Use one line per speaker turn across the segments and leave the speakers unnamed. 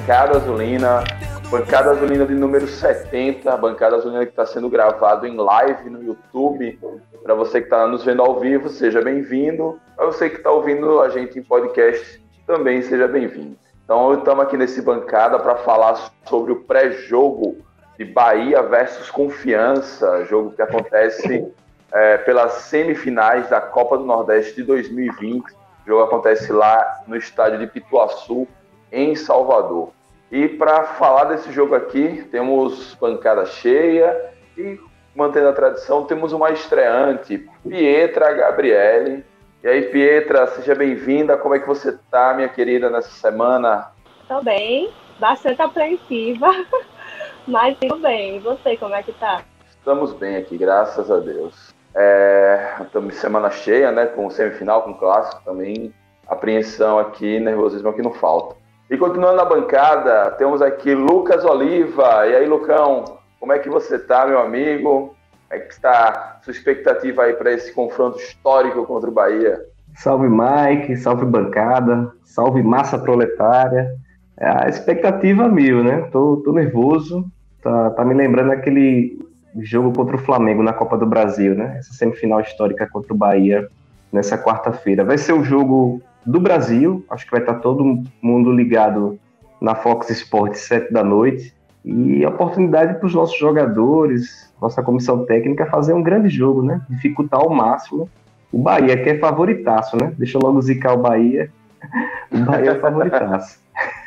Bancada Azulina de número 70, Bancada Azulina que está sendo gravado em live no YouTube. Para você que está nos vendo ao vivo, seja bem-vindo. Para você que está ouvindo a gente em podcast, também seja bem-vindo. Então, estamos aqui nesse Bancada para falar sobre o pré-jogo de Bahia versus Confiança, jogo que acontece pelas semifinais da Copa do Nordeste de 2020. O jogo acontece lá no estádio de Pituaçu, em Salvador. E para falar desse jogo aqui, temos bancada cheia e, mantendo a tradição, temos uma estreante, Pietra Gabriele. E aí, Pietra, seja bem-vinda. Como é que você está, minha querida, nessa semana?
Tô bem, bastante apreensiva, mas tudo bem. E você, como é que tá?
Estamos bem aqui, graças a Deus. Estamos semana cheia, né? Com semifinal, com clássico também. Apreensão aqui, nervosismo aqui não falta. E continuando na bancada, temos aqui Lucas Oliva. E aí, Lucão, como é que você tá, meu amigo? Como é que está a sua expectativa aí para esse confronto histórico contra o Bahia?
Salve, Mike, salve bancada, salve massa proletária. A expectativa mil, né? Tô nervoso. Tá me lembrando aquele jogo contra o Flamengo na Copa do Brasil, né? Essa semifinal histórica contra o Bahia nessa quarta-feira. Vai ser o jogo do Brasil, acho que vai estar todo mundo ligado na Fox Sports 7 da noite, e a oportunidade para os nossos jogadores, nossa comissão técnica, fazer um grande jogo, né? Dificultar ao máximo o Bahia, que é favoritaço, né? Deixa eu logo zicar o Bahia. O Bahia é favoritaço.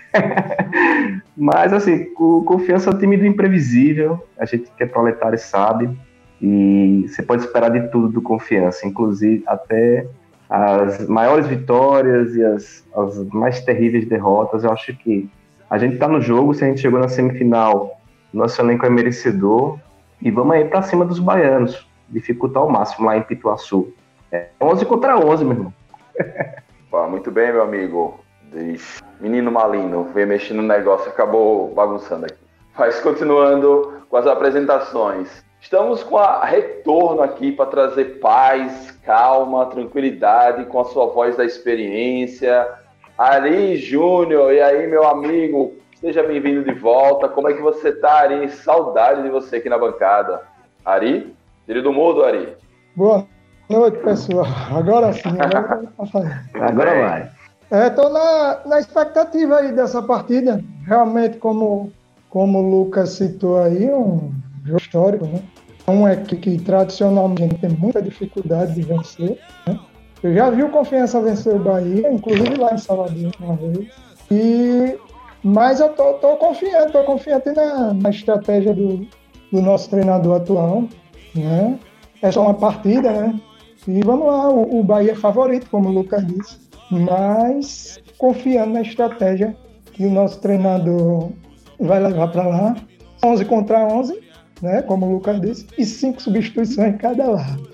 Mas, assim, o Confiança é um time do imprevisível, a gente que é proletário sabe, e você pode esperar de tudo do Confiança, inclusive até as maiores vitórias e as mais terríveis derrotas. Eu acho que a gente tá no jogo, se a gente chegou na semifinal, nosso elenco é merecedor, e vamos aí pra cima dos baianos, dificultar ao máximo lá em Pituaçu. 11 contra 11, meu irmão.
Muito bem, meu amigo. Menino Malino, veio mexendo no negócio, acabou bagunçando aqui. Mas continuando com as apresentações. Estamos com a retorno aqui para trazer paz, calma, tranquilidade, com a sua voz da experiência. Ari Júnior, e aí, meu amigo, seja bem-vindo de volta. Como é que você tá, Ari? Saudade de você aqui na bancada. Ari? Tire do mudo, Ari.
Boa noite, pessoal. Agora sim,
agora vai.
Estou na expectativa aí dessa partida. Realmente, como o Lucas citou aí, um jogo histórico, né? Uma equipe que tradicionalmente tem muita dificuldade de vencer, né? Eu já vi o Confiança vencer o Bahia, inclusive lá em Salvador uma vez. Mas eu tô confiante na estratégia do nosso treinador atual, né? É só uma partida, né? E vamos lá, o Bahia é favorito, como o Lucas disse, mas confiando na estratégia que o nosso treinador vai levar para lá. 11 contra 11, né? Como o Lucas disse, e 5 substituições em cada lado.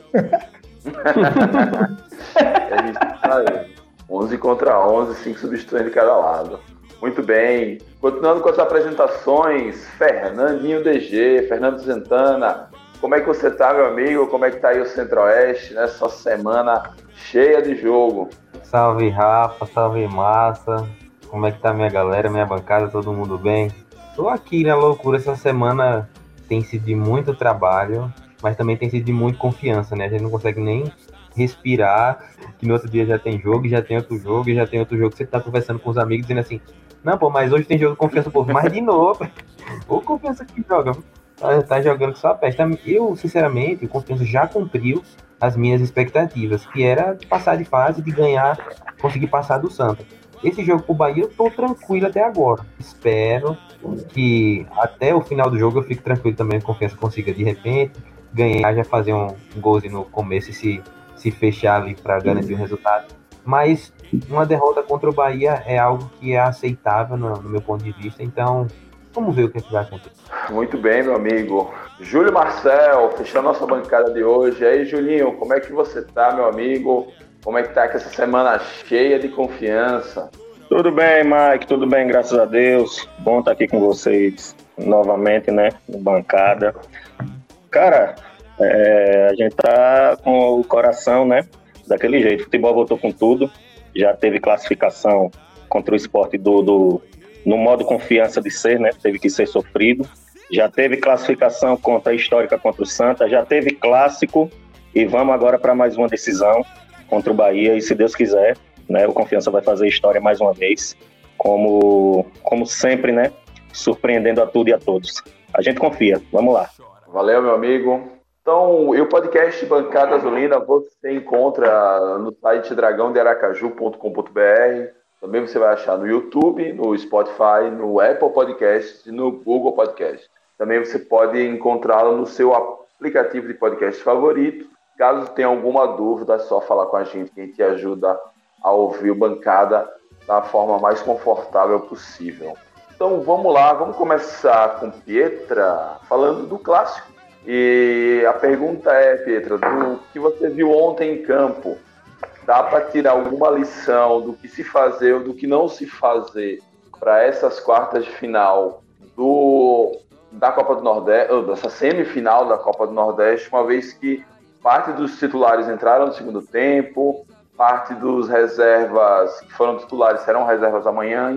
11 contra 11, 5 substituições de cada lado. Muito bem. Continuando com as apresentações, Fernandinho DG, Fernando Zentana, como é que você tá, meu amigo? Como é que tá aí o Centro-Oeste nessa semana cheia de jogo?
Salve, Rafa, salve, massa. Como é que tá minha galera, minha bancada, todo mundo bem? Tô aqui na loucura. Essa semana tem sido de muito trabalho, mas também tem sido de muita confiança, né? A gente não consegue nem respirar, que no outro dia já tem jogo, já tem outro jogo, e já tem outro jogo. Você tá conversando com os amigos dizendo assim, não, pô, mas hoje tem jogo de Confiança, pô, mas de novo. O Confiança que joga, tá jogando só a peste. Eu, sinceramente, o Confiança já cumpriu as minhas expectativas, que era passar de fase, de ganhar, conseguir passar do Santa. Esse jogo pro Bahia eu tô tranquilo até agora. Espero que até o final do jogo eu fique tranquilo também, Confiança consiga de repente ganhar, já fazer um golzinho no começo e se fechar ali para garantir o resultado. Mas uma derrota contra o Bahia é algo que é aceitável no meu ponto de vista, então vamos ver o que vai acontecer.
Muito bem, meu amigo. Júlio Marcel, fechando nossa bancada de hoje. E aí, Julinho, como é que você tá, meu amigo? Como é que tá com essa semana cheia de confiança?
Tudo bem, Mike, tudo bem, graças a Deus. Bom estar aqui com vocês novamente, né, no bancada. Cara, a gente tá com o coração, né, daquele jeito. O futebol voltou com tudo. Já teve classificação contra o Sport do no modo confiança de ser, né? Teve que ser sofrido. Já teve classificação contra a histórica contra o Santa, já teve clássico e vamos agora para mais uma decisão contra o Bahia e se Deus quiser, né, o Confiança vai fazer história mais uma vez, como sempre, né, surpreendendo a tudo e a todos. A gente confia, vamos lá.
Valeu, meu amigo. Então, e o podcast Bancada Azulina você encontra no site dragãodearacaju.com.br. Também você vai achar no YouTube, no Spotify, no Apple Podcast e no Google Podcast. Também você pode encontrá-lo no seu aplicativo de podcast favorito. Caso tenha alguma dúvida, é só falar com a gente, que a gente ajuda a ouvir o Bancada da forma mais confortável possível. Então vamos lá, vamos começar com Pietra, falando do clássico. E a pergunta é, Pietra, do que você viu ontem em campo, dá para tirar alguma lição do que se fazer ou do que não se fazer para essas quartas de final da Copa do Nordeste, ou dessa semifinal da Copa do Nordeste, uma vez que parte dos titulares entraram no segundo tempo, parte dos reservas que foram titulares serão reservas amanhã.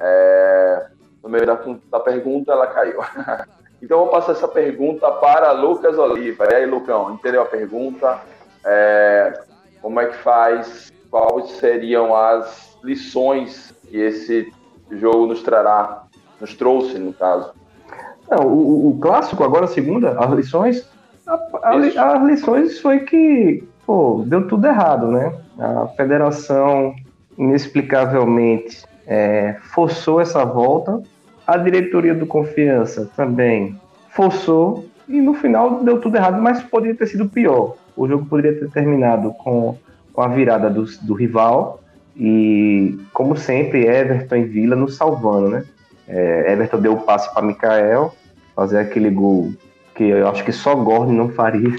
No meio da pergunta, ela caiu. Então, eu vou passar essa pergunta para Lucas Oliva. E aí, Lucão, entendeu a pergunta? Como é que faz? Quais seriam as lições que esse jogo nos trouxe, no caso?
Não, o clássico, agora a segunda, as lições... As lições foi que, deu tudo errado, né? A federação, inexplicavelmente, forçou essa volta. A diretoria do Confiança também forçou. E no final deu tudo errado, mas poderia ter sido pior. O jogo poderia ter terminado com a virada do rival. E, como sempre, Everton e Vila nos salvando, né? Everton deu o passe para Mikael, fazer aquele gol que eu acho que só Gordon não faria.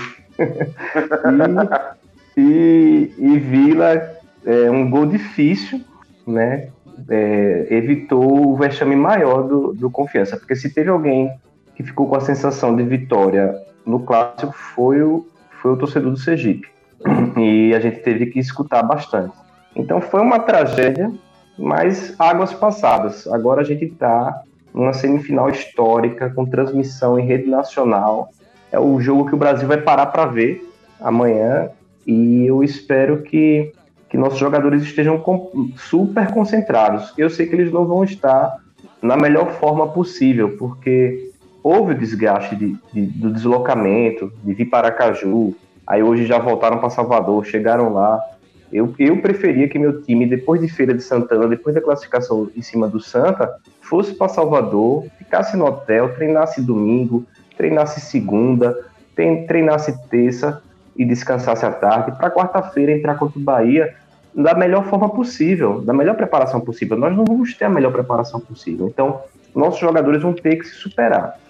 e Vila, um gol difícil, né? Evitou o vexame maior do Confiança, porque se teve alguém que ficou com a sensação de vitória no clássico foi o torcedor do Sergipe, e a gente teve que escutar bastante. Então foi uma tragédia, mas águas passadas. Agora a gente está numa semifinal histórica com transmissão em rede nacional. É o jogo que o Brasil vai parar para ver amanhã, e eu espero que nossos jogadores estejam super concentrados. Eu sei que eles não vão estar na melhor forma possível, porque houve o desgaste do deslocamento, de vir para Aracaju, aí hoje já voltaram para Salvador, chegaram lá. Eu preferia que meu time, depois de Feira de Santana, depois da classificação em cima do Santa, fosse para Salvador, ficasse no hotel, treinasse domingo, treinasse segunda, treinasse terça e descansasse à tarde, para quarta-feira entrar contra o Bahia da melhor forma possível, da melhor preparação possível. Nós não vamos ter a melhor preparação possível. Então, nossos jogadores vão ter que se superar.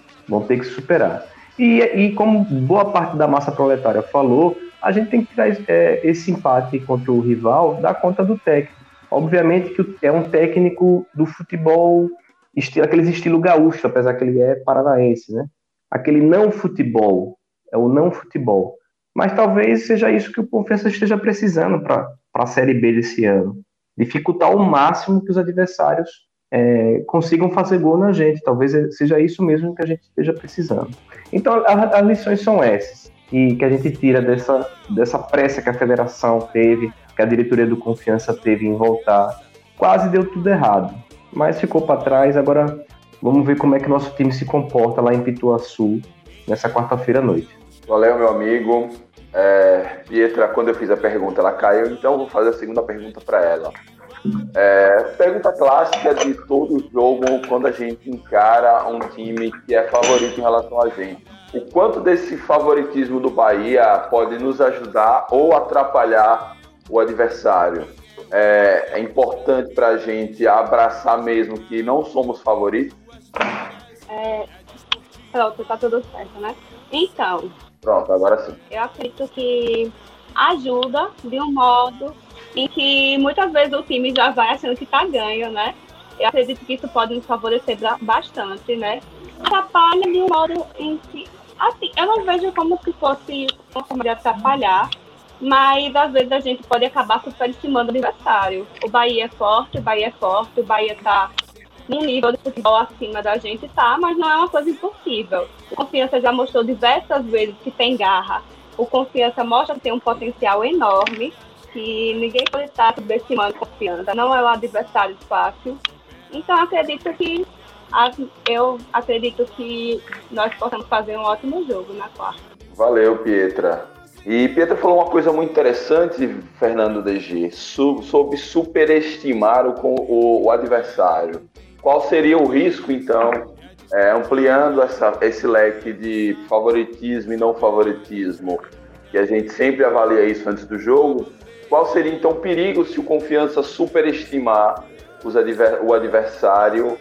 E como boa parte da massa proletária falou, a gente tem que tirar esse empate contra o rival da conta do técnico. Obviamente que é um técnico do futebol, aqueles estilo gaúcho, apesar que ele é paranaense, né? Aquele não futebol, é o não futebol. Mas talvez seja isso que o Confiança esteja precisando para a Série B desse ano. Dificultar ao máximo que os adversários consigam fazer gol na gente. Talvez seja isso mesmo que a gente esteja precisando. Então, as lições são essas, e que a gente tira dessa pressa que a federação teve, que a diretoria do Confiança teve em voltar. Quase deu tudo errado, mas ficou para trás. Agora vamos ver como é que nosso time se comporta lá em Pituaçu nessa quarta-feira à noite.
Valeu, meu amigo. Pietra, quando eu fiz a pergunta, ela caiu, então eu vou fazer a segunda pergunta para ela. Pergunta clássica de todo jogo, quando a gente encara um time que é favorito em relação a gente. O quanto desse favoritismo do Bahia pode nos ajudar ou atrapalhar o adversário? É importante para a gente abraçar mesmo que não somos favoritos?
Pronto, tá tudo certo, né? Então...
Pronto, agora sim.
Eu acredito que ajuda de um modo em que muitas vezes o time já vai achando que tá ganho, né? Eu acredito que isso pode nos favorecer bastante, né? Atrapalha de um modo em que, assim, eu não vejo como se fosse uma forma de atrapalhar, mas às vezes a gente pode acabar superestimando o adversário. O Bahia é forte, o Bahia tá num nível de futebol acima da gente, tá, mas não é uma coisa impossível. O Confiança já mostrou diversas vezes que tem garra. O Confiança mostra que tem um potencial enorme, que ninguém pode estar subestimando Confiança. Não é um adversário fácil. Então, eu acredito que nós possamos fazer um ótimo jogo na quarta.
Valeu, Pietra. E Pietra falou uma coisa muito interessante, Fernando DG, sobre superestimar o adversário. Qual seria o risco, então, ampliando esse leque de favoritismo e não favoritismo, que a gente sempre avalia isso antes do jogo? Qual seria, então, o perigo se o Confiança superestimar o adversário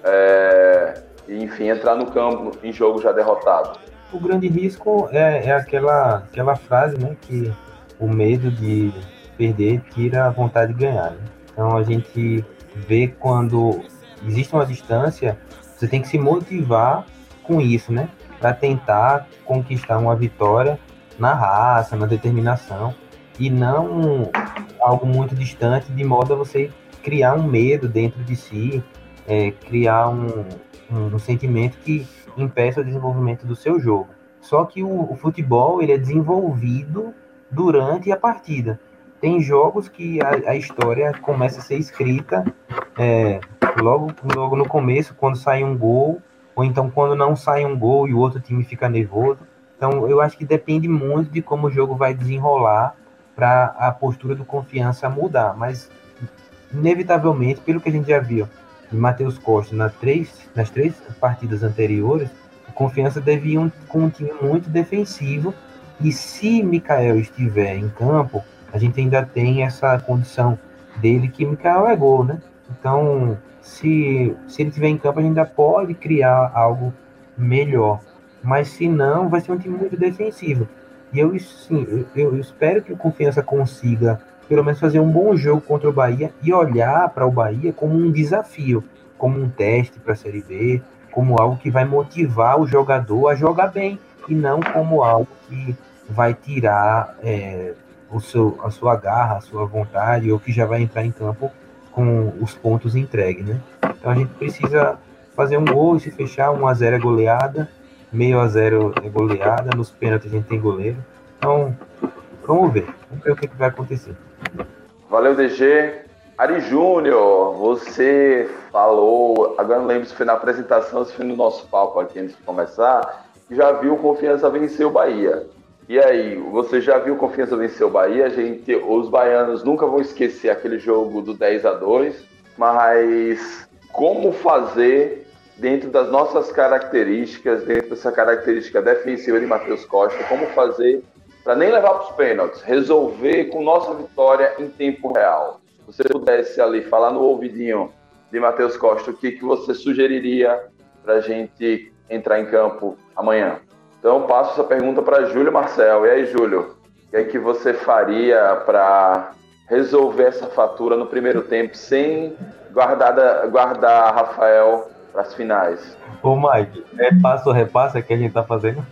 e, enfim, entrar no campo em jogo já derrotado?
O grande risco é aquela frase, né, que o medo de perder tira a vontade de ganhar, né? Então a gente vê quando existe uma distância, você tem que se motivar com isso, né, para tentar conquistar uma vitória na raça, na determinação, e não algo muito distante, de modo a você criar um medo dentro de si, criar um sentimento que impeça o desenvolvimento do seu jogo. Só que o futebol ele é desenvolvido durante a partida. Tem jogos que a história começa a ser escrita logo no começo, quando sai um gol, ou então quando não sai um gol e o outro time fica nervoso. Então eu acho que depende muito de como o jogo vai desenrolar para a postura do Confiança mudar. Mas, inevitavelmente, pelo que a gente já viu de Matheus Costa nas três partidas anteriores, o Confiança deve ir com um time muito defensivo, e se Mikael estiver em campo, a gente ainda tem essa condição dele que Mikael é gol, né? Então, se ele estiver em campo, a gente ainda pode criar algo melhor, mas se não, vai ser um time muito defensivo. E eu espero que o Confiança consiga pelo menos fazer um bom jogo contra o Bahia e olhar para o Bahia como um desafio, como um teste para a Série B, como algo que vai motivar o jogador a jogar bem, e não como algo que vai tirar a sua garra, a sua vontade, ou que já vai entrar em campo com os pontos entregues, né? Então a gente precisa fazer um gol e se fechar. 1-0 é goleada, 0-0 é goleada, nos pênaltis a gente tem goleiro. Então, vamos ver o que vai acontecer.
Valeu, DG. Ari Júnior, você falou, agora não lembro se foi na apresentação, se foi no nosso papo aqui antes de começar, que já viu o Confiança vencer o Bahia. E aí, você já viu o Confiança vencer o Bahia? Os baianos nunca vão esquecer aquele jogo do 10-2, mas como fazer dentro das nossas características, dentro dessa característica defensiva de Matheus Costa, como fazer para nem levar para os pênaltis, resolver com nossa vitória em tempo real? Se você pudesse ali falar no ouvidinho de Matheus Costa, o que você sugeriria para a gente entrar em campo amanhã? Então, passo essa pergunta para Júlio Marcel. E aí, Júlio, o que é que você faria para resolver essa fatura no primeiro tempo sem guardar Rafael para as finais?
Ô, Mike, passo ou repassa que a gente tá fazendo?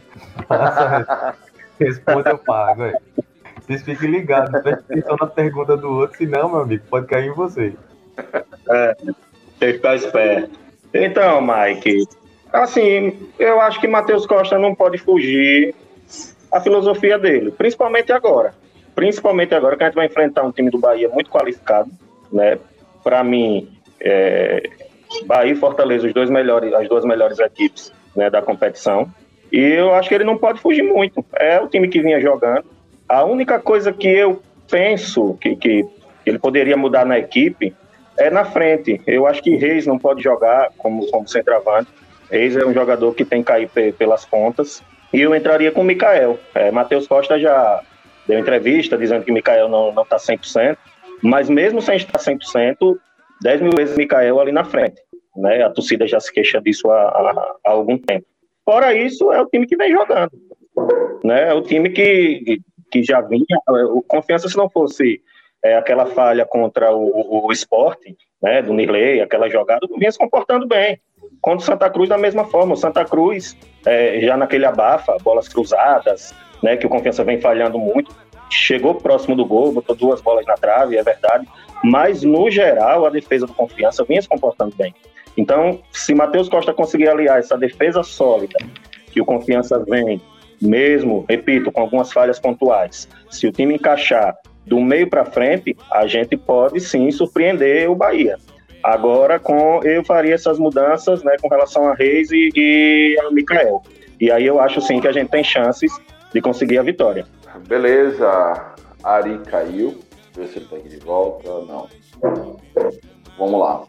Responde, eu pago. Vocês fiquem ligados, preste atenção na pergunta do outro, senão, meu amigo, pode cair em você.
Tem que ficar esperto. Então, Mike, assim, eu acho que Matheus Costa não pode fugir a filosofia dele, principalmente agora que a gente vai enfrentar um time do Bahia muito qualificado, né? Para mim, Bahia e Fortaleza, as duas melhores equipes, né, da competição, e eu acho que ele não pode fugir muito. É o time que vinha jogando. A única coisa que eu penso que ele poderia mudar na equipe é na frente. Eu acho que Reis não pode jogar como centroavante. Reis é um jogador que tem que cair pelas pontas. E eu entraria com o Mikael. Matheus Costa já deu entrevista dizendo que o Mikael não está 100%, mas mesmo sem estar 100%, 10 mil vezes Mikael ali na frente, né? A torcida já se queixa disso há algum tempo. Fora isso, é o time que vem jogando, né? É o time que já vinha. O Confiança, se não fosse aquela falha contra o Sport, né, do Nirley, aquela jogada, vinha se comportando bem. Contra o Santa Cruz, da mesma forma. O Santa Cruz, já naquele abafa, bolas cruzadas, né, que o Confiança vem falhando muito, chegou próximo do gol, botou 2 bolas na trave, é verdade, mas no geral a defesa do Confiança vinha se comportando bem. Então, se Matheus Costa conseguir aliar essa defesa sólida, que o Confiança vem, mesmo, repito, com algumas falhas pontuais, se o time encaixar do meio para frente, a gente pode sim surpreender o Bahia. Agora, eu faria essas mudanças, né, com relação a Reis e a Mikael. E aí eu acho sim que a gente tem chances de conseguir a vitória.
Beleza, Ari caiu. Deixa eu ver se ele está aqui de volta. Não. Vamos lá.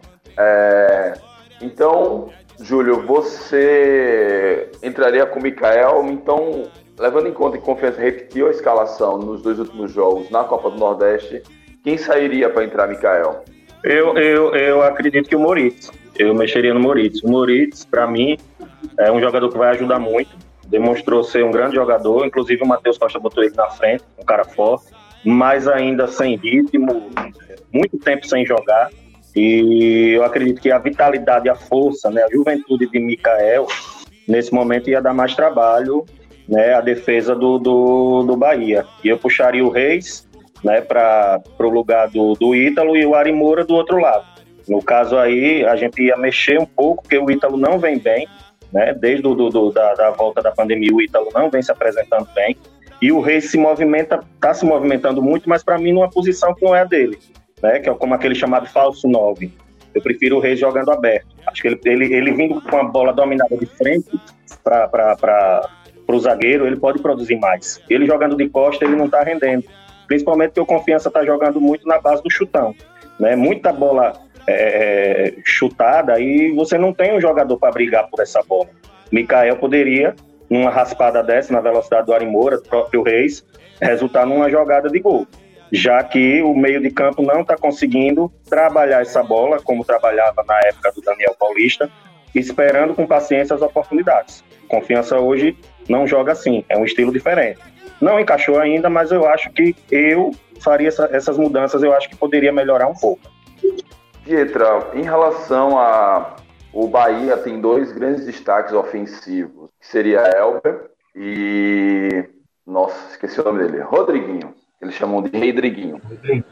Então, Júlio, você entraria com o Mikael. Então, levando em conta que Confiança repetiu a escalação nos 2 últimos jogos na Copa do Nordeste, quem sairia para entrar Mikael?
Eu acredito que o Moritz. Eu mexeria no Moritz. O Moritz, para mim, é um jogador que vai ajudar muito. Demonstrou ser um grande jogador. Inclusive, o Matheus Costa botou ele na frente, um cara forte, mas ainda sem ritmo, muito tempo sem jogar. E eu acredito que a vitalidade, a força, né, a juventude de Mikael, nesse momento ia dar mais trabalho, né, a defesa do Bahia. E eu puxaria o Reis, né, para o lugar do Ítalo e o Ari Moura do outro lado. No caso aí, a gente ia mexer um pouco, porque o Ítalo não vem bem, né, desde da volta da pandemia, o Ítalo não vem se apresentando bem, e o Reis está se movimentando muito, mas para mim numa posição que não é a dele, né, que é como aquele chamado falso 9. Eu prefiro o Reis jogando aberto. Acho que ele vindo com a bola dominada de frente para o zagueiro, ele pode produzir mais. Ele jogando de costa, ele não está rendendo. Principalmente porque o Confiança está jogando muito na base do chutão, né? Muita bola chutada e você não tem um jogador para brigar por essa bola. Mikael poderia, numa raspada dessa, na velocidade do Ari Moura, do próprio Reis, resultar numa jogada de gol. Já que o meio de campo não está conseguindo trabalhar essa bola, como trabalhava na época do Daniel Paulista, esperando com paciência as oportunidades. Confiança hoje não joga assim, é um estilo diferente. Não encaixou ainda, mas eu acho que eu faria essas mudanças, eu acho que poderia melhorar um pouco.
Pietra, em relação o Bahia tem 2 grandes destaques ofensivos, que seria Elber e... Nossa, esqueci o nome dele. Rodriguinho. Eles chamam de Rodriguinho.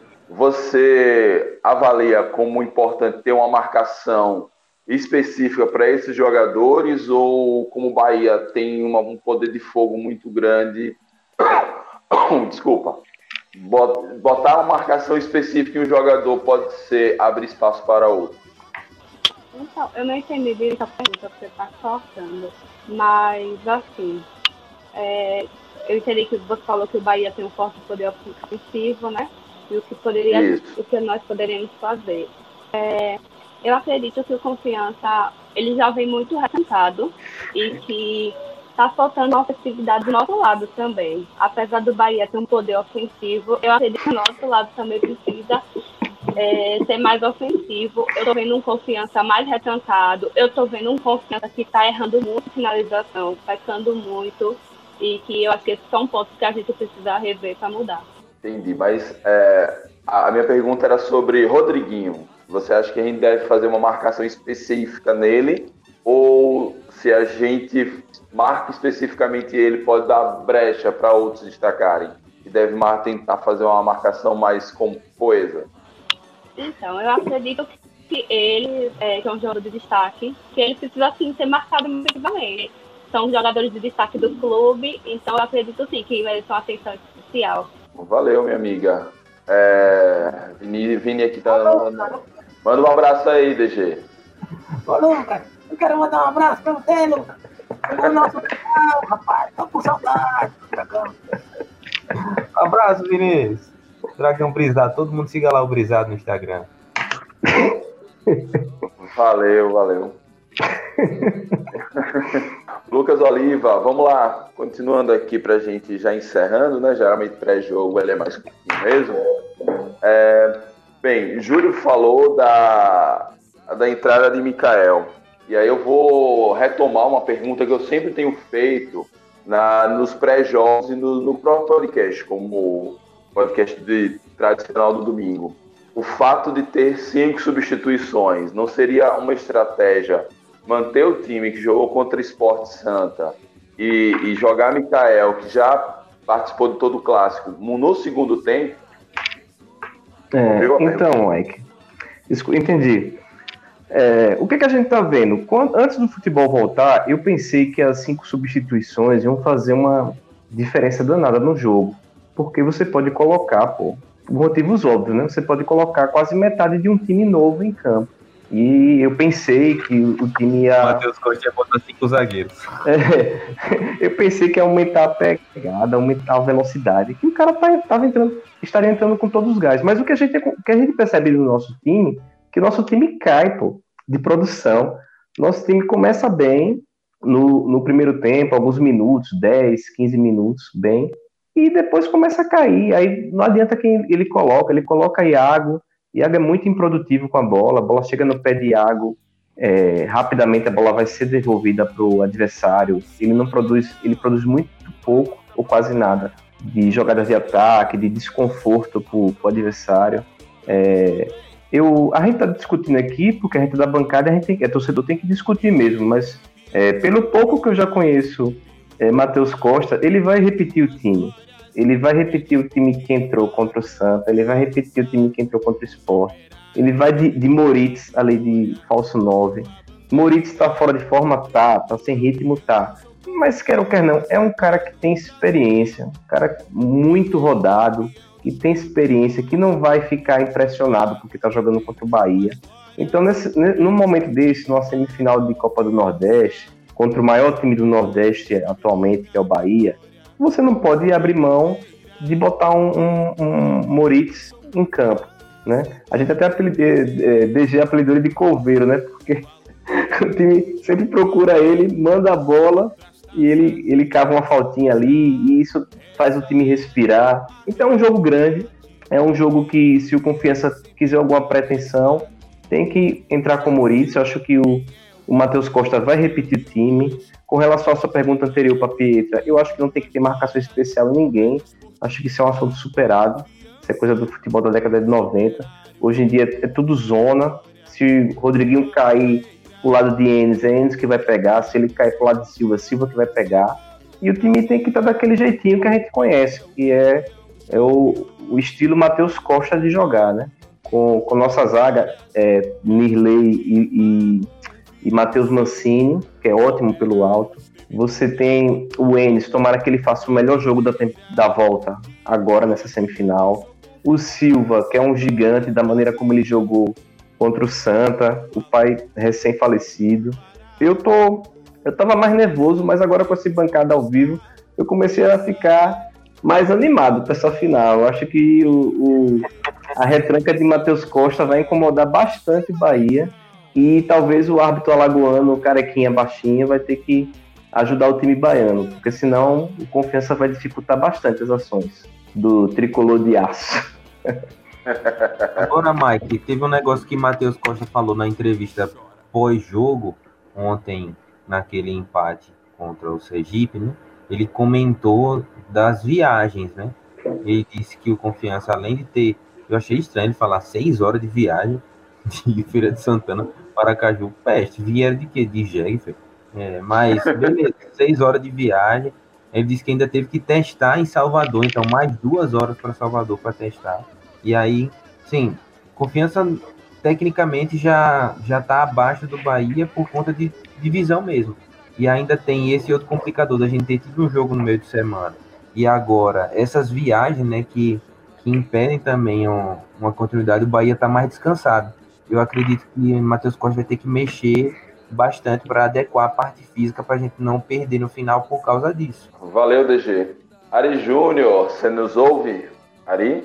Você avalia como importante ter uma marcação específica para esses jogadores ou como o Bahia tem um poder de fogo muito grande? Desculpa. Botar uma marcação específica em um jogador pode ser abrir espaço para outro?
Então, eu não entendi direito a pergunta que você está cortando, mas assim, eu entendi que você falou que o Bahia tem um forte poder ofensivo, né? E o que nós poderíamos fazer. Eu acredito que o Confiança, ele já vem muito recansado e que está faltando uma ofensividade do nosso lado também. Apesar do Bahia ter um poder ofensivo, eu acredito que o nosso lado também precisa ser mais ofensivo. Eu estou vendo um Confiança mais retrancado. Eu estou vendo um Confiança que está errando muito finalização, pecando muito. E que eu acho que esses são pontos que a gente precisa rever para mudar.
Entendi, mas a minha pergunta era sobre Rodriguinho. Você acha que a gente deve fazer uma marcação específica nele? Ou se a gente marca especificamente ele, pode dar brecha para outros destacarem? E deve tentar fazer uma marcação mais coesa?
Então, eu acredito que ele, que é um jogador de destaque, que ele precisa sim ser marcado muito efetivamente. São jogadores de destaque do clube, então eu acredito sim que merecem uma atenção especial.
Valeu, minha amiga. Vini aqui tá... Manda um abraço aí, DG.
Ô, Lucas, eu quero mandar um abraço pra você, Lucas. O nosso canal, rapaz. Tô com saudade.
Abraço, Vinícius. Dragão Brisado. Todo mundo siga lá o Brisado no Instagram.
Valeu. Lucas Oliva, vamos lá. Continuando aqui pra gente já encerrando, né? Geralmente pré-jogo ele é mais curtinho mesmo. Bem, Júlio falou da entrada de Mikael. E aí eu vou retomar uma pergunta que eu sempre tenho feito nos pré-jogos e no próprio podcast, como podcast tradicional do domingo. O fato de ter 5 substituições não seria uma estratégia manter o time que jogou contra o Sport Santa e jogar Mikael, que já participou de todo o clássico, no segundo tempo?
Então, Mike, entendi. O que a gente está vendo? Antes do futebol voltar, eu pensei que as 5 substituições iam fazer uma diferença danada no jogo. Porque você pode colocar, por motivos óbvios, né? Você pode colocar quase metade de um time novo em campo. E eu pensei que o time ia...
Matheus Costa ia botar 5 zagueiros.
Eu pensei que ia aumentar a pegada, aumentar a velocidade. Que o cara estaria entrando com todos os gás. Mas o que a gente percebe no nosso time, que o nosso time cai, de produção. Nosso time começa bem no primeiro tempo, alguns minutos, 10, 15 minutos, bem. E depois começa a cair. Aí não adianta quem ele coloca Iago. Iago é muito improdutivo com a bola chega no pé de Iago, rapidamente a bola vai ser devolvida para o adversário. Ele produz muito pouco ou quase nada de jogadas de ataque, de desconforto para o adversário. A gente está discutindo aqui, porque a gente é da bancada, torcedor tem que discutir mesmo, mas pelo pouco que eu já conheço Matheus Costa, ele vai repetir o time. Ele vai repetir o time que entrou contra o Santa, ele vai repetir o time que entrou contra o Sport, ele vai de Moritz, ali de falso 9. Moritz está fora de forma? Tá sem ritmo? Tá. Mas quer ou quer não, é um cara que tem experiência, um cara muito rodado, que tem experiência, que não vai ficar impressionado porque está jogando contra o Bahia. Então, num momento desse, numa semifinal de Copa do Nordeste, contra o maior time do Nordeste atualmente, que é o Bahia, você não pode abrir mão de botar um Moritz em campo, né? A gente até DG apelidou ele de coveiro, né? Porque o time sempre procura ele, manda a bola e ele cava uma faltinha ali e isso faz o time respirar. Então é um jogo grande, é um jogo que, se o Confiança quiser alguma pretensão, tem que entrar com o Moritz. Eu acho que o Matheus Costa vai repetir o time. Com relação à sua pergunta anterior para a Pietra, eu acho que não tem que ter marcação especial em ninguém. Acho que isso é um assunto superado. Isso é coisa do futebol da década de 90. Hoje em dia é tudo zona. Se o Rodriguinho cair pro lado de Enes, é Enes que vai pegar. Se ele cair pro lado de Silva, Silva que vai pegar. E o time tem que estar daquele jeitinho que a gente conhece, que é o estilo Matheus Costa de jogar, né? Com nossa zaga, Nirley e Matheus Mancini, que é ótimo pelo alto. Você tem o Enes, tomara que ele faça o melhor jogo da volta agora nessa semifinal. O Silva, que é um gigante da maneira como ele jogou contra o Santa, o pai recém-falecido. Eu tava mais nervoso, mas agora com essa bancada ao vivo, eu comecei a ficar mais animado para essa final. Eu acho que a retranca de Matheus Costa vai incomodar bastante o Bahia. E talvez o árbitro alagoano, o carequinha baixinho, vai ter que ajudar o time baiano, porque senão o Confiança vai dificultar bastante as ações do tricolor de aço.
Agora, Mike, teve um negócio que Matheus Costa falou na entrevista pós-jogo, ontem, naquele empate contra o Sergipe, né? Ele comentou das viagens, né? Ele disse que o Confiança, além de ter... Eu achei estranho ele falar 6 horas de viagem de Feira de Santana para Caju, peste, vieram de quê? De jegue, mas beleza, 6 horas de viagem. Ele disse que ainda teve que testar em Salvador, então mais 2 horas para Salvador para testar. E aí, sim, Confiança tecnicamente já está abaixo do Bahia por conta de divisão mesmo. E ainda tem esse outro complicador da gente ter tido um jogo no meio de semana. E agora, essas viagens, né, que impedem também uma continuidade, o Bahia está mais descansado. Eu acredito que o Matheus Costa vai ter que mexer bastante para adequar a parte física para a gente não perder no final por causa disso.
Valeu, DG. Ari Júnior, você nos ouve? Ari?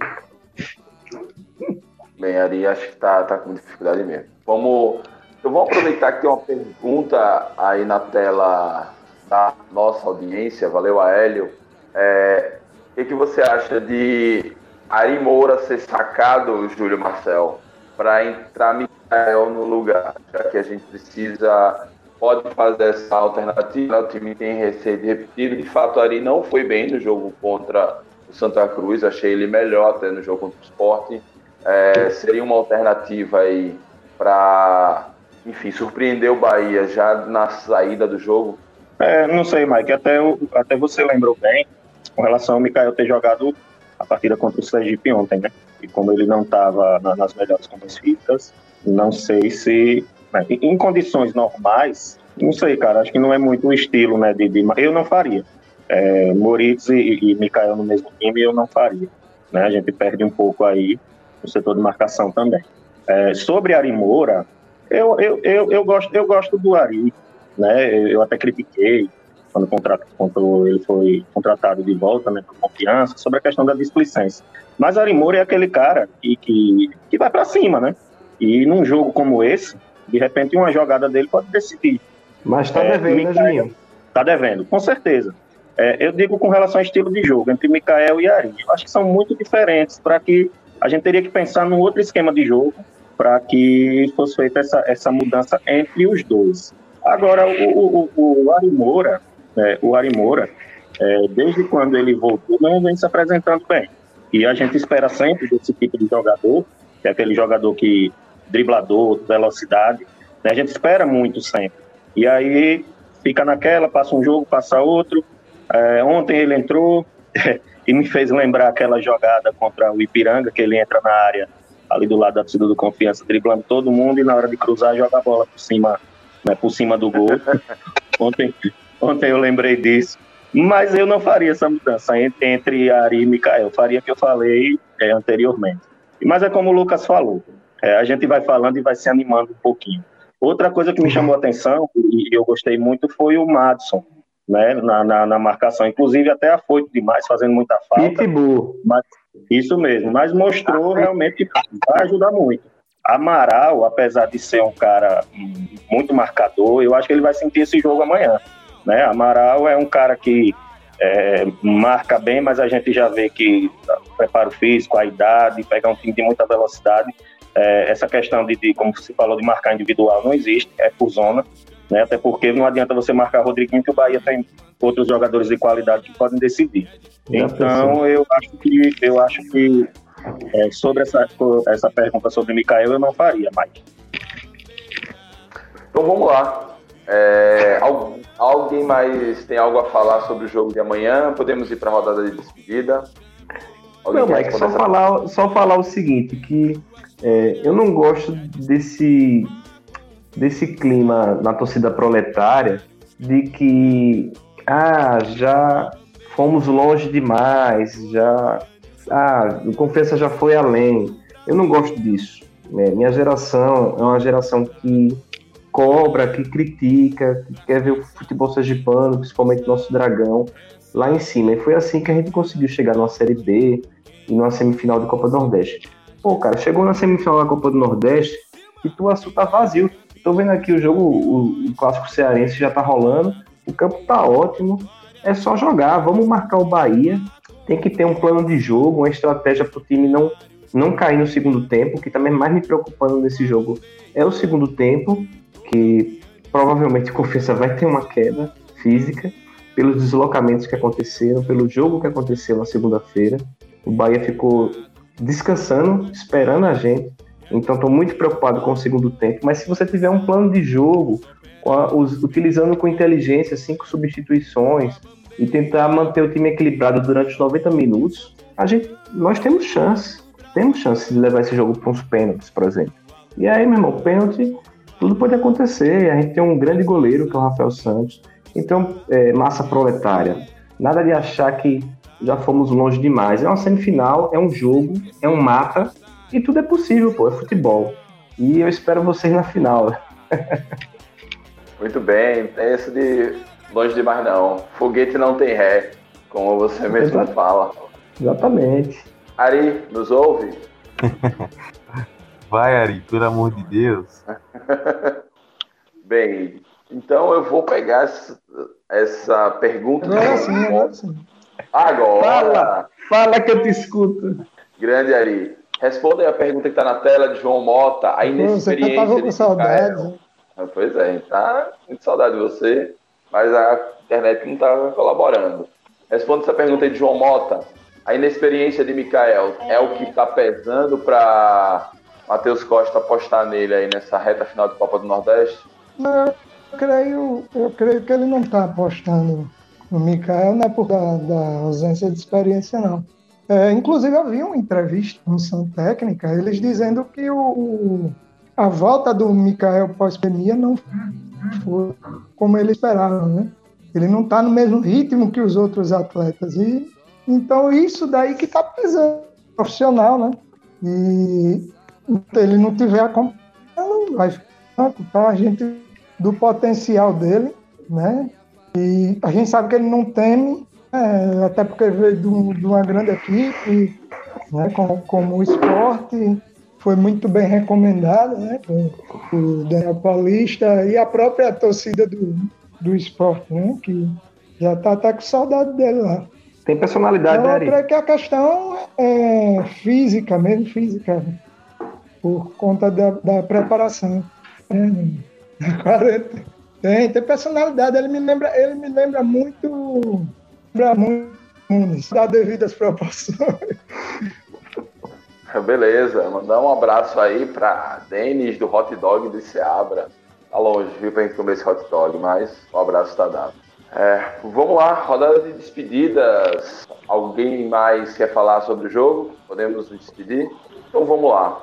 Bem, Ari, acho que tá com dificuldade mesmo. Então vamos aproveitar que tem uma pergunta aí na tela da nossa audiência. Valeu, Aélio. O que você acha de Ari Moura ser sacado, Júlio Marcel, para entrar Mikael no lugar, já que a gente pode fazer essa alternativa, o time tem receio de repetir. De fato, o Ari não foi bem no jogo contra o Santa Cruz, achei ele melhor até no jogo contra o Sport. Seria uma alternativa aí para, enfim, surpreender o Bahia já na saída do jogo?
Não sei, Mike, até você lembrou bem com relação ao Mikael ter jogado a partida contra o Sergipe ontem, né? E como ele não estava nas melhores condições físicas, não sei se né? Em condições normais, não sei, cara, acho que não é muito o estilo, né? Eu não faria. Moritz e Mikael no mesmo time, eu não faria. Né? A gente perde um pouco aí no setor de marcação também. Sobre Ari Moura, eu gosto do Ari, né? Eu até critiquei quando ele foi contratado de volta, né, por Confiança, sobre a questão da displicência. Mas Ari Moura é aquele cara que vai para cima, né? E num jogo como esse, de repente uma jogada dele pode decidir.
Mas tá devendo, né, Juninho?
Tá devendo, com certeza. Eu digo com relação ao estilo de jogo, entre Mikael e Ari. Eu acho que são muito diferentes, para que a gente teria que pensar num outro esquema de jogo para que fosse feita essa mudança entre os dois. Agora, o Ari Moura, desde quando ele voltou, não vem se apresentando bem. E a gente espera sempre desse tipo de jogador, que é aquele jogador que driblador, velocidade, né? A gente espera muito sempre. E aí fica naquela, passa um jogo, passa outro. Ontem ele entrou e me fez lembrar aquela jogada contra o Ipiranga, que ele entra na área ali do lado da torcida do Confiança, driblando todo mundo, e na hora de cruzar joga a bola por cima, né, por cima do gol. Ontem eu lembrei disso. Mas eu não faria essa mudança entre Ari e Mikael. Faria o que eu falei anteriormente. Mas é como o Lucas falou. A gente vai falando e vai se animando um pouquinho. Outra coisa que me chamou a atenção, e eu gostei muito, foi o Madison, né, na marcação. Inclusive até afoito demais, fazendo muita falta.
Pitbull.
Isso mesmo. Mas mostrou realmente que vai ajudar muito. Amaral, apesar de ser um cara muito marcador, eu acho que ele vai sentir esse jogo amanhã. Né? Amaral é um cara que marca bem, mas a gente já vê que o preparo físico, a idade, pegar um time de muita velocidade, essa questão de, como você falou, de marcar individual não existe, é por zona, né? Até porque não adianta você marcar Rodriguinho, que o Bahia tem outros jogadores de qualidade que podem decidir. Então, eu acho que sobre essa pergunta sobre Mikael, eu não faria, Mike.
Então vamos lá. Alguém mais tem algo a falar sobre o jogo de amanhã? Podemos ir para a rodada de despedida?
Não, Mike, só falar o seguinte, que eu não gosto desse clima na torcida proletária de que já fomos longe demais, o Confiança já foi além. Eu não gosto disso. Minha geração é uma geração que cobra, que critica, que quer ver o futebol sergipano, principalmente nosso Dragão, lá em cima. E foi assim que a gente conseguiu chegar numa Série B e numa semifinal de Copa do Nordeste. Pô, cara, chegou na semifinal da Copa do Nordeste e Ituaçu tá vazio. Tô vendo aqui o jogo, o clássico cearense já tá rolando, o campo tá ótimo, é só jogar, vamos marcar o Bahia, tem que ter um plano de jogo, uma estratégia pro time não cair no segundo tempo, que também mais me preocupando nesse jogo é o segundo tempo, que provavelmente o Confiança vai ter uma queda física pelos deslocamentos que aconteceram, pelo jogo que aconteceu na segunda-feira. O Bahia ficou descansando, esperando a gente. Então estou muito preocupado com o segundo tempo. Mas se você tiver um plano de jogo, utilizando com inteligência 5 substituições e tentar manter o time equilibrado durante os 90 minutos, nós temos chance de levar esse jogo para uns pênaltis, por exemplo. E aí, meu irmão, pênalti, tudo pode acontecer. A gente tem um grande goleiro, que é o Rafael Santos. Então, massa proletária. Nada de achar que já fomos longe demais. É uma semifinal, é um jogo, é um mata, e tudo é possível, pô, é futebol. E eu espero vocês na final.
Muito bem, tem esse de longe demais não. Foguete não tem ré, como você mesmo fala.
Exatamente.
Ari, nos ouve?
Vai, Ari, pelo amor de Deus.
Bem, então eu vou pegar essa pergunta.
Agora sim.
Agora!
Fala que eu te escuto.
Grande Ari. Responda aí a pergunta que está na tela de João Mota. A inexperiência.
Você tava com saudade.
Pois é, a gente tá com saudade de você, mas a internet não está colaborando. Responda essa pergunta aí de João Mota. A inexperiência de Mikael é o que está pesando para Matheus Costa apostar nele aí nessa reta final de Copa do Nordeste?
Não, eu creio que ele não está apostando no Mikael, não é por da ausência de experiência, não. Inclusive, eu vi uma entrevista com Comissão Técnica, eles dizendo que o a volta do Mikael pós-pandemia não foi como ele esperava, né? Ele não está no mesmo ritmo que os outros atletas. E, então, isso daí que está pesando, profissional, né? E ele não tiver acompanhando, vai ficar. Então, a gente, do potencial dele, né? E a gente sabe que ele não teme, até porque veio de uma grande equipe, né? Como o esporte. Foi muito bem recomendado, né? O Daniel Paulista e a própria torcida do esporte, né? Que já está até com saudade dele lá.
Tem personalidade,
então,
né,
eu creio que a questão é física, mesmo física, por conta da preparação. Tem personalidade, ele me lembra muito Nunes, dá devidas proporções.
Beleza, mandar um abraço aí pra Denis do Hot Dog de Seabra. Tá longe, viu, pra gente comer esse hot dog, mas o abraço tá dado. Vamos lá, rodada de despedidas. Alguém mais quer falar sobre o jogo? Podemos nos despedir? Então vamos lá.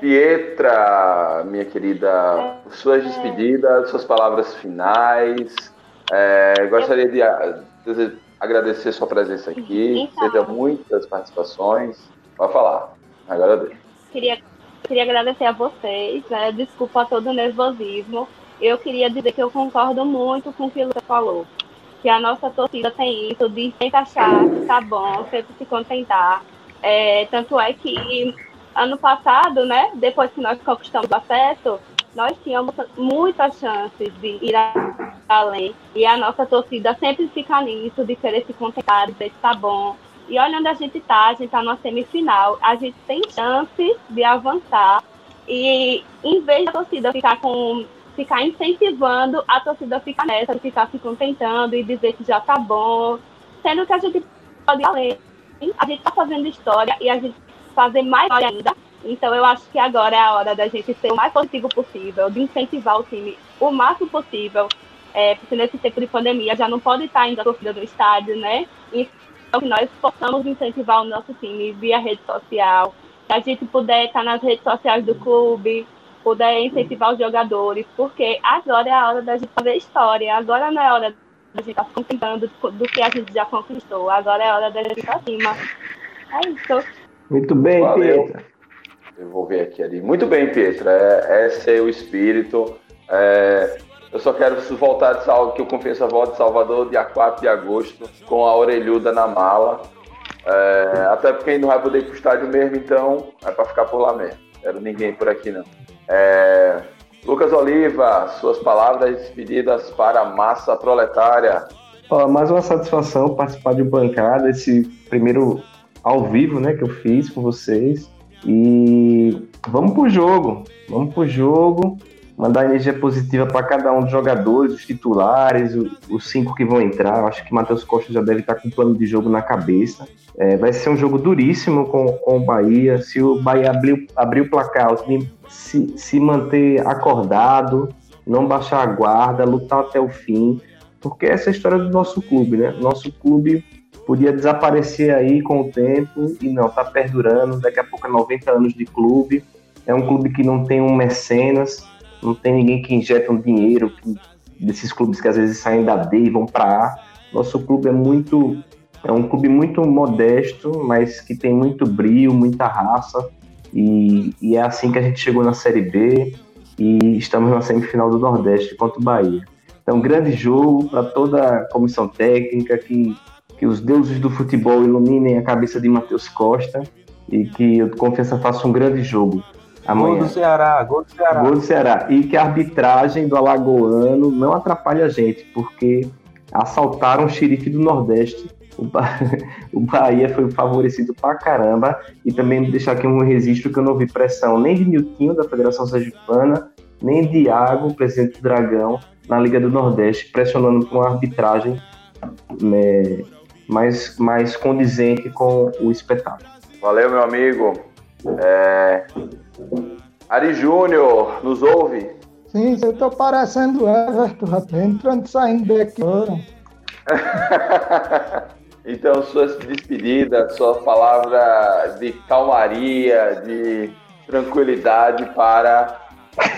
Pietra, minha querida, suas despedidas, suas palavras finais. Gostaria de agradecer sua presença aqui. Seja muitas participações. Pode falar. Agradeço.
Queria agradecer a vocês, né? Desculpa todo o nervosismo. Eu queria dizer que eu concordo muito com o que o Lucas falou. Que a nossa torcida tem isso de sempre achar que tá bom, sempre se contentar. Tanto é que ano passado, né? Depois que nós conquistamos o acesso, nós tínhamos muitas chances de ir além. E a nossa torcida sempre fica nisso, de querer se contentar, de dizer que tá bom. E olha onde a gente tá numa semifinal, a gente tem chance de avançar e em vez da torcida ficar incentivando, a torcida fica nessa, ficar se contentando e dizer que já tá bom, sendo que a gente pode ir além, a gente tá fazendo história e a gente fazer mais ainda. Então eu acho que agora é a hora da gente ser o mais positivo possível, de incentivar o time o máximo possível, porque nesse tempo de pandemia já não pode estar ainda a torcida do estádio, né? Então, que nós possamos incentivar o nosso time via rede social, que a gente puder estar nas redes sociais do clube, puder incentivar os jogadores, porque agora é a hora da gente fazer história, agora não é a hora da gente estar se contentando do que a gente já conquistou, agora é a hora da gente estar acima. É isso.
Muito bem,
valeu.
Pietra.
Eu vou ver aqui ali. Muito bem, Pietra. Esse é o espírito. Eu só quero voltar de Salvador, que eu confesso a volta de Salvador, dia 4 de agosto, com a orelhuda na mala. Até porque a gente não vai poder ir pro estádio mesmo, então é para ficar por lá mesmo. Não quero ninguém por aqui, não. Lucas Oliva, suas palavras despedidas para a massa proletária.
Mais uma satisfação participar de bancada, esse primeiro ao vivo, né, que eu fiz com vocês. E vamos pro jogo, mandar energia positiva para cada um dos jogadores, os titulares, os 5 que vão entrar. Eu acho que Matheus Costa já deve estar com o plano de jogo na cabeça. Vai ser um jogo duríssimo com o Bahia. Se o Bahia abrir o placar, o time se manter acordado, não baixar a guarda, lutar até o fim, porque essa é a história do nosso clube, né? Nosso clube podia desaparecer aí com o tempo e não, tá perdurando. Daqui a pouco é 90 anos de clube. É um clube que não tem um mecenas, não tem ninguém que injeta um dinheiro desses clubes que às vezes saem da D e vão para A. Nosso clube é um clube muito modesto, mas que tem muito brio, muita raça, e é assim que a gente chegou na Série B e estamos na semifinal do Nordeste contra o Bahia. Então, grande jogo para toda a comissão técnica, que os deuses do futebol iluminem a cabeça de Matheus Costa e que eu confesso faça um grande jogo amanhã.
Gol do Ceará.
E que a arbitragem do Alagoano não atrapalhe a gente, porque assaltaram o xerife do Nordeste. O Bahia foi favorecido pra caramba. E também deixar aqui um registro que eu não vi pressão nem de Niltinho, da Federação Sergipana, nem de Iago, presidente do Dragão, na Liga do Nordeste, pressionando por uma arbitragem mais condizente com o espetáculo.
Valeu, meu amigo. Ari Júnior, nos ouve?
Sim, eu tô parecendo Everton, entrando e saindo daqui.
Então, suas despedidas, sua palavra de calmaria, de tranquilidade para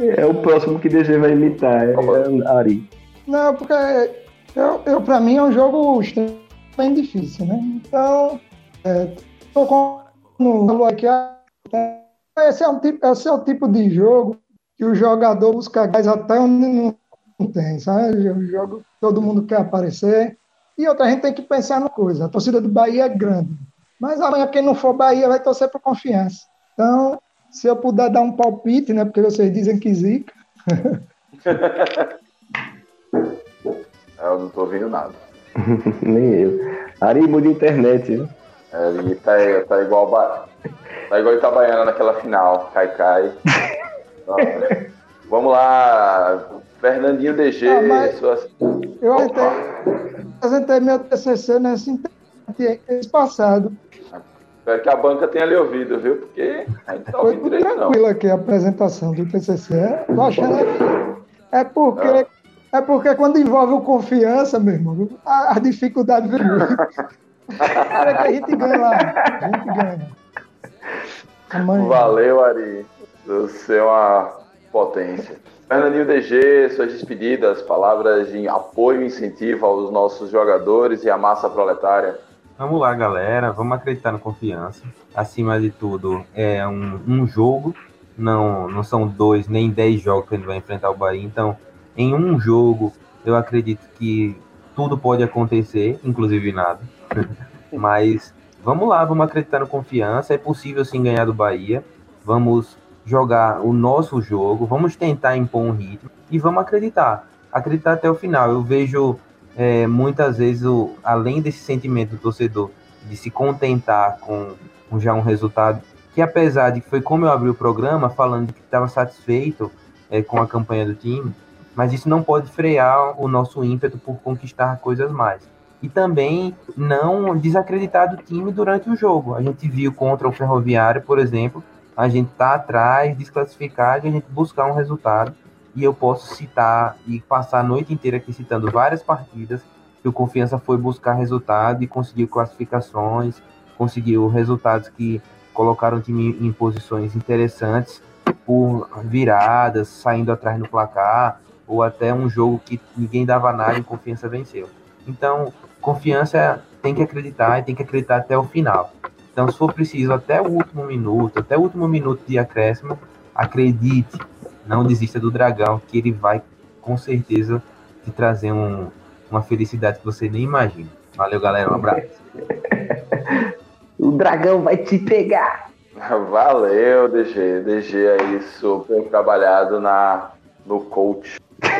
É o próximo que DG vai imitar, é Ari.
Não, porque pra mim é um jogo bem difícil, né? Então, tô com no aqui. Esse é o tipo de jogo que o jogador busca gás até onde não tem, sabe? O jogo, todo mundo quer aparecer. E outra, a gente tem que pensar numa coisa. A torcida do Bahia é grande. Mas amanhã quem não for Bahia vai torcer por Confiança. Então, se eu puder dar um palpite, né? Porque vocês dizem que zica.
Eu não tô ouvindo nada.
Nem eu. Ari muda internet, viu?
Ele tá igual Itabaiana naquela final. Cai. Vamos lá. Fernandinho DG.
Eu apresentei meu TCC nesse passado.
Espero que a banca tenha lhe ouvido, viu? Porque a gente tá
Foi
ouvindo
tudo
direito, não.
tranquilo aqui a apresentação do TCC. Tô achando que é porque quando envolve o Confiança, meu irmão, a dificuldade vem muito. É que a gente ganha lá. A gente ganha. Amanhã.
Valeu, Ari. Você é uma potência. Fernandinho DG, suas despedidas, palavras de apoio e incentivo aos nossos jogadores e à massa proletária.
Vamos lá, galera. Vamos acreditar na Confiança. Acima de tudo, é um jogo. Não são 2 nem 10 jogos que a gente vai enfrentar o Bahia. Então, em um jogo, eu acredito que tudo pode acontecer, inclusive nada. Mas vamos lá, vamos acreditar na Confiança. É possível sim ganhar do Bahia. Vamos jogar o nosso jogo. Vamos tentar impor um ritmo. E vamos acreditar. Acreditar até o final. Eu vejo muitas vezes, além desse sentimento do torcedor de se contentar com já um resultado, que apesar de que foi como eu abri o programa, falando que estava satisfeito com a campanha do time, mas isso não pode frear o nosso ímpeto por conquistar coisas mais. E também não desacreditar do time durante o jogo. A gente viu contra o Ferroviário, por exemplo, a gente tá atrás, desclassificado, e a gente buscar um resultado. E eu posso citar e passar a noite inteira aqui citando várias partidas que o Confiança foi buscar resultado e conseguiu classificações, conseguiu resultados que colocaram o time em posições interessantes por viradas, saindo atrás no placar, ou até um jogo que ninguém dava nada e o Confiança venceu. Então, Confiança tem que acreditar e tem que acreditar até o final. Então, se for preciso, até o último minuto de acréscimo, acredite, não desista do Dragão, que ele vai, com certeza, te trazer uma felicidade que você nem imagina. Valeu, galera, um abraço.
O Dragão vai te pegar.
Valeu, DG. DG aí, super trabalhado no coach.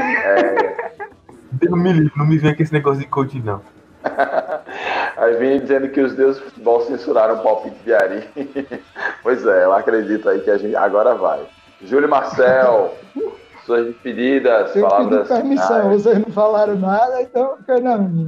Não me venha com esse negócio de coach, não.
Aí vem dizendo que os deuses do futebol censuraram o palpite de Ari. Pois é, eu acredito aí que a gente agora vai. Júlio Marcel, suas despedidas,
eu
palavras.
Eu pedi permissão, vocês não falaram nada, então fica na minha.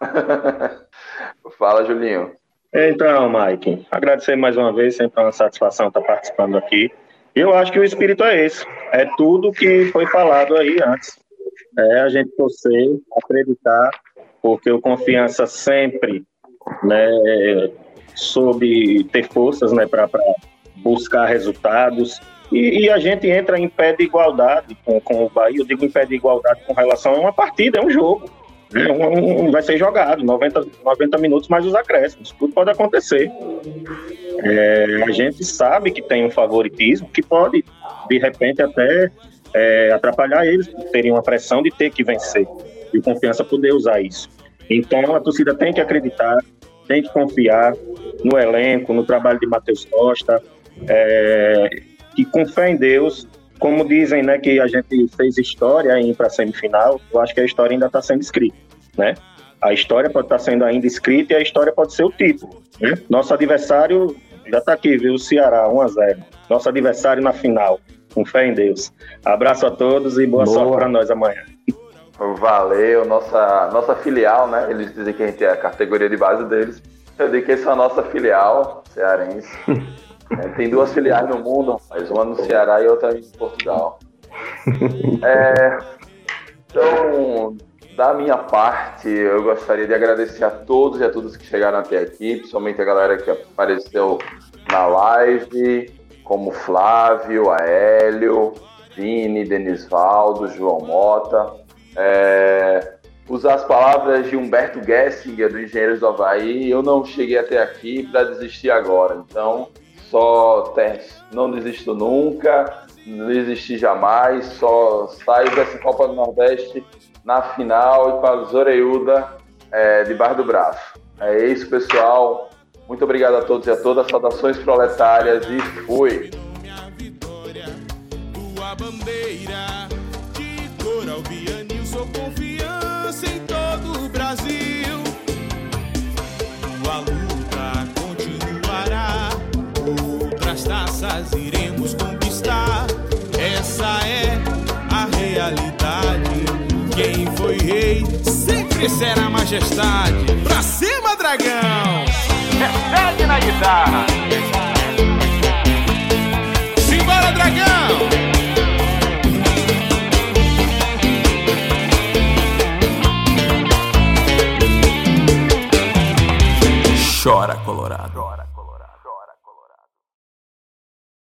Fala, Julinho.
Então, Mike, agradecer mais uma vez, sempre é uma satisfação estar participando aqui. Eu acho que o espírito é esse, é tudo que foi falado aí antes. É a gente torcer, acreditar, porque o Confiança sempre, né, soube ter forças, né, para buscar resultados, e a gente entra em pé de igualdade com o Bahia. Eu digo em pé de igualdade com relação a uma partida, é um jogo. Vai ser jogado 90 minutos mais os acréscimos, tudo pode acontecer. A gente sabe que tem um favoritismo que pode, de repente, até atrapalhar eles, terem uma pressão de ter que vencer, e o Confiança poder usar isso. Então a torcida tem que acreditar, tem que confiar no elenco, no trabalho de Matheus Costa, que com fé em Deus, como dizem, né, que a gente fez história em ir para a semifinal. Eu acho que a história ainda está sendo escrita, né? A história pode estar sendo ainda escrita e a história pode ser o título, né? Nosso adversário já está aqui, viu? O Ceará, 1-0. Nosso adversário na final, com fé em Deus. Abraço a todos e boa sorte para nós amanhã.
Valeu, nossa filial, né? Eles dizem que a gente é a categoria de base deles. Eu digo que essa é a nossa filial cearense. Tem 2 filiais no mundo, mas uma no Ceará e outra em Portugal. Então, da minha parte, eu gostaria de agradecer a todos e a todas que chegaram até aqui, principalmente a galera que apareceu na live, como Flávio, Aélio, Vini, Denisvaldo, João Mota. Usar as palavras de Humberto Gessinger, do Engenheiros do Havaí, eu não cheguei até aqui para desistir agora. Então, não desisto nunca, não desisti jamais, só saio dessa Copa do Nordeste na final e com a Zoreiuda debaixo do braço. É isso, pessoal. Muito obrigado a todos e a todas. Saudações proletárias e fui!
Tua bandeira de cor alvianil, sou confiança em todo o Brasil. Tua luta continuará, outras taças iremos conquistar. Essa é a realidade. Quem foi rei sempre será majestade. Pra cima, Dragão! Recebe na guitarra! Simbora, Dragão! Chora, Colorado.